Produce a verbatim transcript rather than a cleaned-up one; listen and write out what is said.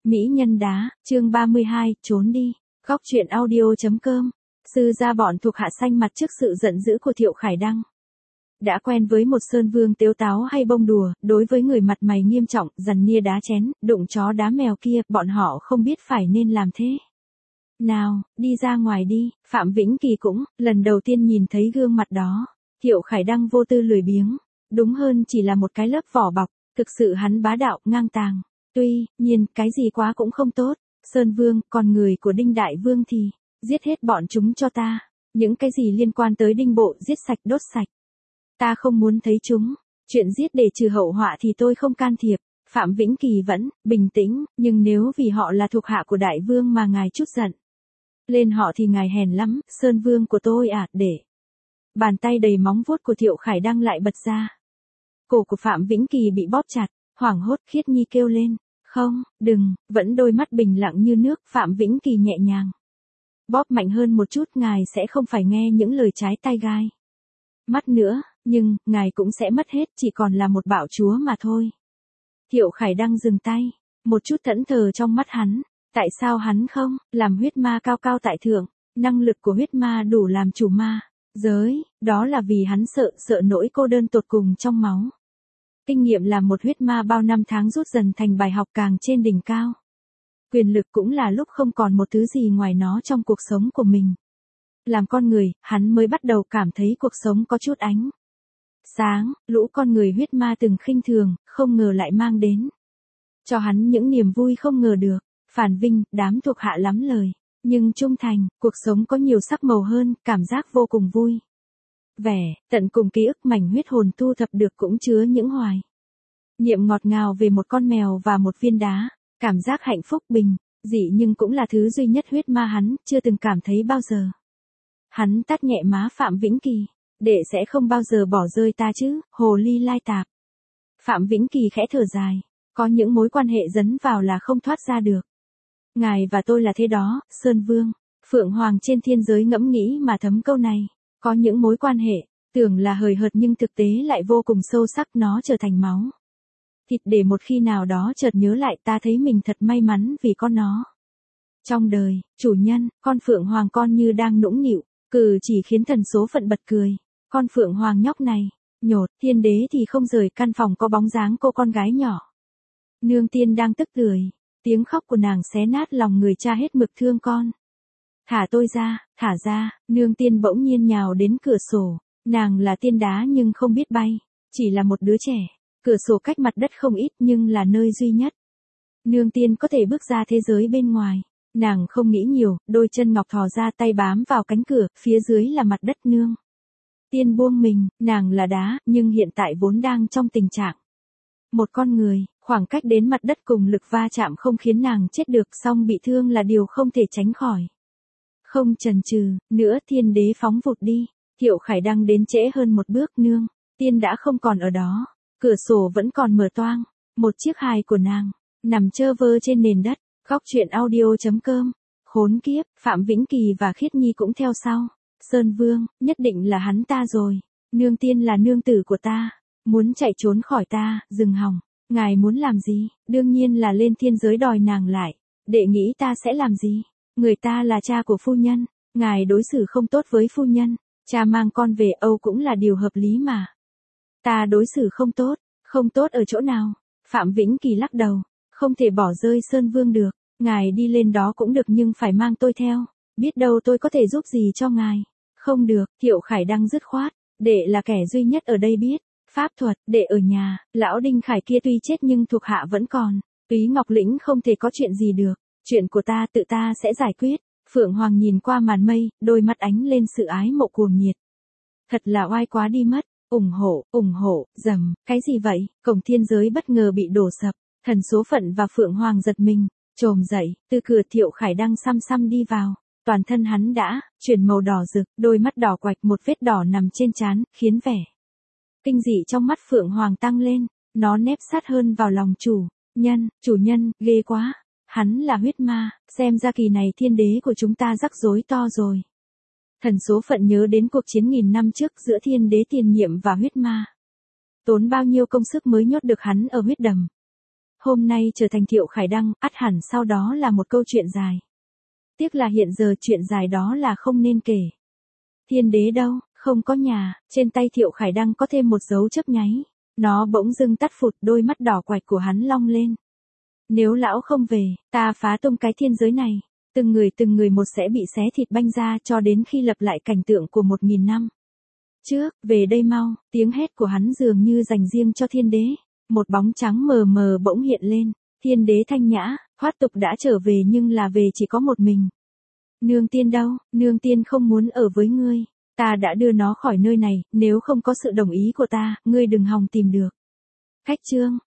Mỹ nhân đá, chương ba mươi hai, trốn đi. Góc truyện audio.com. Sư gia bọn thuộc hạ xanh mặt trước sự giận dữ của Thiệu Khải Đăng. Đã quen với một sơn vương tếu táo hay bông đùa, đối với người mặt mày nghiêm trọng, dằn nia đá chén, đụng chó đá mèo kia, bọn họ không biết phải nên làm thế nào. Đi ra ngoài đi. Phạm Vĩnh Kỳ cũng, lần đầu tiên nhìn thấy gương mặt đó. Thiệu Khải Đăng vô tư lười biếng, đúng hơn chỉ là một cái lớp vỏ bọc, thực sự hắn bá đạo, ngang tàng. Tuy nhiên, cái gì quá cũng không tốt. Sơn Vương, còn người của Đinh Đại Vương thì, giết hết bọn chúng cho ta. Những cái gì liên quan tới Đinh Bộ, giết sạch đốt sạch. Ta không muốn thấy chúng. Chuyện giết để trừ hậu họa thì tôi không can thiệp. Phạm Vĩnh Kỳ vẫn bình tĩnh, nhưng nếu vì họ là thuộc hạ của Đại Vương mà ngài chút giận lên họ thì ngài hèn lắm. Sơn Vương của tôi à, để. Bàn tay đầy móng vuốt của Thiệu Khải Đăng lại bật ra. Cổ của Phạm Vĩnh Kỳ bị bóp chặt, hoảng hốt. Khiết Nhi kêu lên. Không, đừng. Vẫn đôi mắt bình lặng như nước. Phạm Vĩnh Kỳ nhẹ nhàng bóp mạnh hơn một chút. Ngài sẽ không phải nghe những lời trái tai gai mắt nữa, nhưng ngài cũng sẽ mất hết, chỉ còn là một bạo chúa mà thôi. Thiệu Khải Đăng dừng tay, một chút thẫn thờ trong mắt hắn. Tại sao hắn không làm huyết ma cao cao tại thượng? Năng lực của huyết ma đủ làm chủ ma giới, đó là vì hắn sợ, sợ nỗi cô đơn tột cùng trong máu. Kinh nghiệm làm một huyết ma bao năm tháng rút dần thành bài học càng trên đỉnh cao. Quyền lực cũng là lúc không còn một thứ gì ngoài nó trong cuộc sống của mình. Làm con người, hắn mới bắt đầu cảm thấy cuộc sống có chút ánh sáng. Lũ con người huyết ma từng khinh thường, không ngờ lại mang đến cho hắn những niềm vui không ngờ được. Phản vinh, đám thuộc hạ lắm lời, nhưng trung thành, cuộc sống có nhiều sắc màu hơn, cảm giác vô cùng vui vẻ, tận cùng ký ức mảnh huyết hồn thu thập được cũng chứa những hoài niệm ngọt ngào về một con mèo và một viên đá. Cảm giác hạnh phúc bình dị nhưng cũng là thứ duy nhất huyết ma hắn chưa từng cảm thấy bao giờ. Hắn tát nhẹ má Phạm Vĩnh Kỳ. Đệ sẽ không bao giờ bỏ rơi ta chứ, hồ ly lai tạp. Phạm Vĩnh Kỳ khẽ thở dài. Có những mối quan hệ dấn vào là không thoát ra được. Ngài và tôi là thế đó, Sơn Vương. Phượng Hoàng trên thiên giới ngẫm nghĩ mà thấm câu này. Có những mối quan hệ, tưởng là hời hợt nhưng thực tế lại vô cùng sâu sắc, nó trở thành máu thịt để một khi nào đó chợt nhớ lại ta thấy mình thật may mắn vì con nó. Trong đời, chủ nhân, con Phượng Hoàng con như đang nũng nịu, cử chỉ khiến thần số phận bật cười. Con Phượng Hoàng nhóc này, nhột, thiên đế thì không rời căn phòng có bóng dáng cô con gái nhỏ. Nương tiên đang tức tưởi, tiếng khóc của nàng xé nát lòng người cha hết mực thương con. Thả tôi ra, thả ra, nương tiên bỗng nhiên nhào đến cửa sổ. Nàng là tiên đá nhưng không biết bay, chỉ là một đứa trẻ. Cửa sổ cách mặt đất không ít nhưng là nơi duy nhất nương tiên có thể bước ra thế giới bên ngoài. Nàng không nghĩ nhiều, đôi chân ngọc thò ra, tay bám vào cánh cửa, phía dưới là mặt đất. Nương tiên buông mình, nàng là đá, nhưng hiện tại vốn đang trong tình trạng một con người. Khoảng cách đến mặt đất cùng lực va chạm không khiến nàng chết được, song bị thương là điều không thể tránh khỏi. Không chần chừ nữa, thiên đế phóng vụt đi. Thiệu Khải Đăng đến trễ hơn một bước. Nương tiên đã không còn ở đó. Cửa sổ vẫn còn mở toang. Một chiếc hài của nàng nằm chơ vơ trên nền đất. Góc truyện audio.com. Khốn kiếp, Phạm Vĩnh Kỳ và Khiết Nhi cũng theo sau. Sơn Vương, nhất định là hắn ta rồi. Nương tiên là nương tử của ta, muốn chạy trốn khỏi ta. Dừng hòng, ngài muốn làm gì? Đương nhiên là lên thiên giới đòi nàng lại. Đệ nghĩ ta sẽ làm gì? Người ta là cha của phu nhân, ngài đối xử không tốt với phu nhân. Cha mang con về Âu cũng là điều hợp lý mà. Ta đối xử không tốt, không tốt ở chỗ nào? Phạm Vĩnh Kỳ lắc đầu, không thể bỏ rơi Sơn Vương được. Ngài đi lên đó cũng được nhưng phải mang tôi theo. Biết đâu tôi có thể giúp gì cho ngài. Không được. Thiệu Khải Đăng dứt khoát. Đệ là kẻ duy nhất ở đây biết pháp thuật. Đệ ở nhà, lão Đinh Khải kia tuy chết nhưng thuộc hạ vẫn còn. Túy Ngọc Lĩnh không thể có chuyện gì được. Chuyện của ta tự ta sẽ giải quyết. Phượng Hoàng nhìn qua màn mây, đôi mắt ánh lên sự ái mộ cuồng nhiệt. Thật là oai quá đi mất. Ủng hộ, ủng hộ, dầm, cái gì vậy? Cổng thiên giới bất ngờ bị đổ sập. Thần số phận và Phượng Hoàng giật mình, trồm dậy, từ cửa. Thiệu Khải Đăng xăm xăm đi vào. Toàn thân hắn đã chuyển màu đỏ rực, đôi mắt đỏ quạch, một vết đỏ nằm trên trán, khiến vẻ kinh dị trong mắt Phượng Hoàng tăng lên. Nó nép sát hơn vào lòng chủ nhân. Chủ nhân, ghê quá. Hắn là huyết ma, xem ra kỳ này thiên đế của chúng ta rắc rối to rồi. Thần số phận nhớ đến cuộc chiến nghìn năm trước giữa thiên đế tiền nhiệm và huyết ma. Tốn bao nhiêu công sức mới nhốt được hắn ở huyết đầm. Hôm nay trở thành Thiệu Khải Đăng, ắt hẳn sau đó là một câu chuyện dài. Tiếc là hiện giờ chuyện dài đó là không nên kể. Thiên đế đâu, không có nhà, trên tay Thiệu Khải Đăng có thêm một dấu chớp nháy. Nó bỗng dưng tắt phụt, đôi mắt đỏ quạch của hắn long lên. Nếu lão không về, ta phá tung cái thiên giới này. Từng người từng người một sẽ bị xé thịt banh ra cho đến khi lập lại cảnh tượng của một nghìn năm. Trước, về đây mau, tiếng hét của hắn dường như dành riêng cho thiên đế. Một bóng trắng mờ mờ bỗng hiện lên. Thiên đế thanh nhã, thoát tục đã trở về nhưng là về chỉ có một mình. Nương tiên đâu, nương tiên không muốn ở với ngươi. Ta đã đưa nó khỏi nơi này, nếu không có sự đồng ý của ta, ngươi đừng hòng tìm được. Khách trương,